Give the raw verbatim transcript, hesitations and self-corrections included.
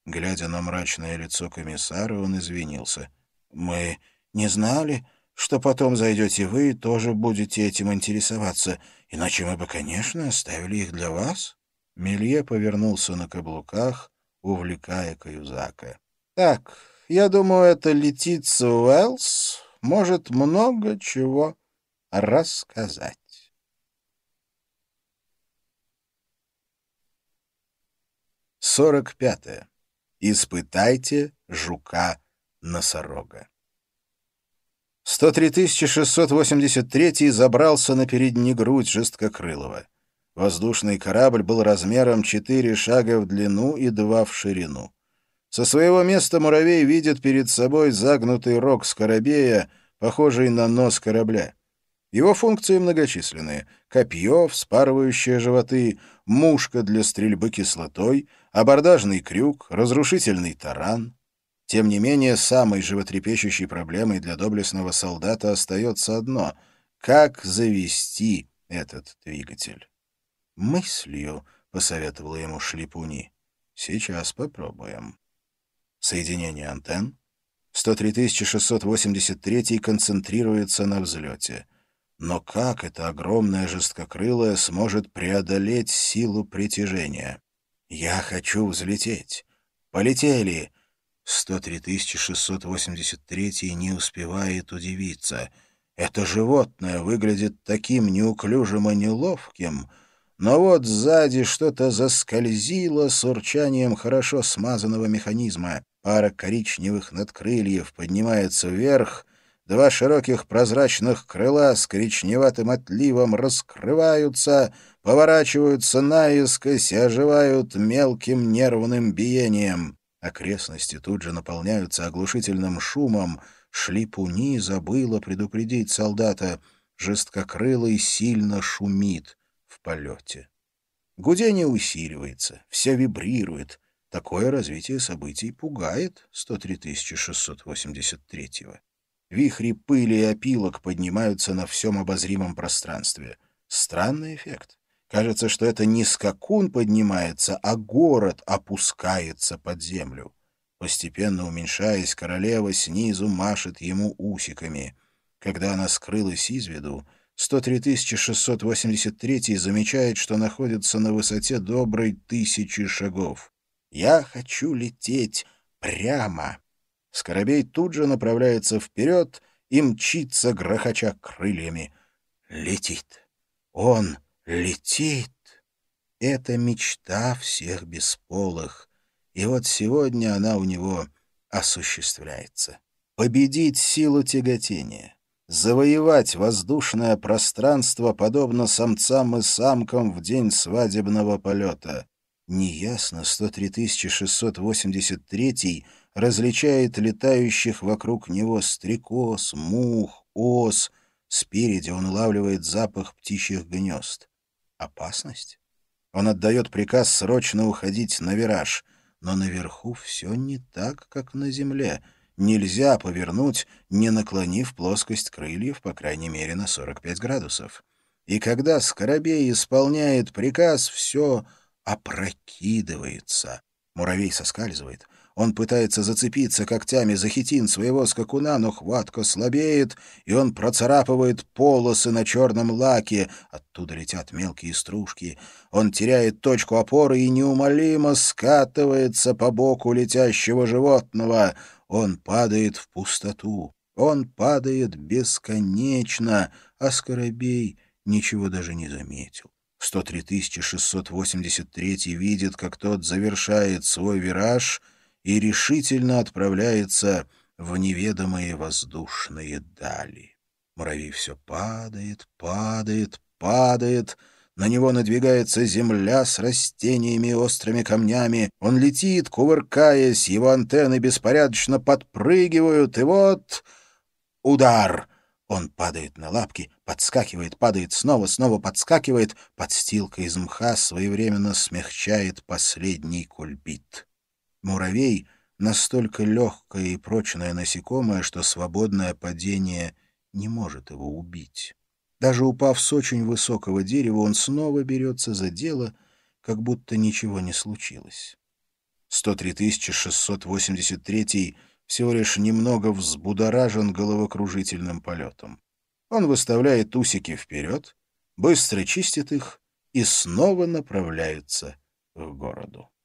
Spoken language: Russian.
Глядя на мрачное лицо комиссара, он извинился. «Мы не знали, что потом зайдете вы и тоже будете этим интересоваться, иначе мы бы, конечно, оставили их для вас». Мелье повернулся на каблуках, увлекая Каюзака. «Так, я думаю, эта Летиция Уэллс может много чего рассказать». Сорок пятое. Испытайте жука-носорога. сто три тысячи шестьсот восемьдесят третий забрался на переднюю грудь Жесткокрылова. Воздушный корабль был размером четыре шага в длину и два в ширину. Со своего места муравей видит перед собой загнутый рог скоробея, похожий на нос корабля. Его функции многочисленные: копье, вспарывающее животы, мушка для стрельбы кислотой, абордажный крюк, разрушительный таран. Тем не менее, самой животрепещущей проблемой для доблестного солдата остается одно — как завести этот двигатель. «Мыслью», — посоветовала ему Шлипуни. «Сейчас попробуем». Соединение антенн. сто три тысячи шестьсот восемьдесят третий концентрируется на взлете. Но как эта огромная жесткокрылая сможет преодолеть силу притяжения? «Я хочу взлететь». «Полетели!» сто три тысячи шестьсот восемьдесят третий не успевает удивиться. Это животное выглядит таким неуклюжим и неловким, но вот сзади что-то заскользило с урчанием хорошо смазанного механизма. Пара коричневых надкрыльев поднимается вверх, два широких прозрачных крыла с коричневатым отливом раскрываются, поворачиваются наискось и оживают мелким нервным биением. Окрестности тут же наполняются оглушительным шумом. Шлипуни забыла предупредить солдата. Жесткокрылый сильно шумит в полете. Гудение усиливается, все вибрирует. Такое развитие событий пугает сто три тысячи шестьсот восемьдесят третьего. Вихри пыли и опилок поднимаются на всем обозримом пространстве. Странный эффект. Кажется, что это не скакун поднимается, а город опускается под землю. Постепенно уменьшаясь, королева снизу машет ему усиками. Когда она скрылась из виду, сто три тысячи шестьсот восемьдесят третий замечает, что находится на высоте доброй тысячи шагов. «Я хочу лететь прямо». Скоробей тут же направляется вперед и мчится, грохоча крыльями. Летит. Он летит. Это мечта всех бесполых. И вот сегодня она у него осуществляется. Победить силу тяготения. Завоевать воздушное пространство, подобно самцам и самкам в день свадебного полета. Неясно, сто три тысячи шестьсот восемьдесят третий различает летающих вокруг него стрекоз, мух, ос. Спереди он улавливает запах птичьих гнезд. Опасность? Он отдает приказ срочно уходить на вираж. Но наверху все не так, как на земле. Нельзя повернуть, не наклонив плоскость крыльев, по крайней мере, на сорок пять градусов. И когда скоробей исполняет приказ, все опрокидывается. Муравей соскальзывает. Он пытается зацепиться когтями за хитин своего скакуна, но хватка слабеет, и он процарапывает полосы на черном лаке. Оттуда летят мелкие стружки. Он теряет точку опоры и неумолимо скатывается по боку летящего животного. Он падает в пустоту. Он падает бесконечно, а скоробей ничего даже не заметил. сто три тысячи шестьсот восемьдесят третий видит, как тот завершает свой вираж и решительно отправляется в неведомые воздушные дали. Муравей все падает, падает, падает. На него надвигается земля с растениями и острыми камнями. Он летит, кувыркаясь, его антенны беспорядочно подпрыгивают, и вот удар! Он падает на лапки, подскакивает, падает снова, снова подскакивает. Подстилка из мха своевременно смягчает последний кульбит. Муравей — настолько легкое и прочное насекомое, что свободное падение не может его убить. Даже упав с очень высокого дерева, он снова берется за дело, как будто ничего не случилось. сто три тысячи шестьсот восемьдесят третий всего лишь немного взбудоражен головокружительным полетом. Он выставляет усики вперед, быстро чистит их и снова направляется к городу.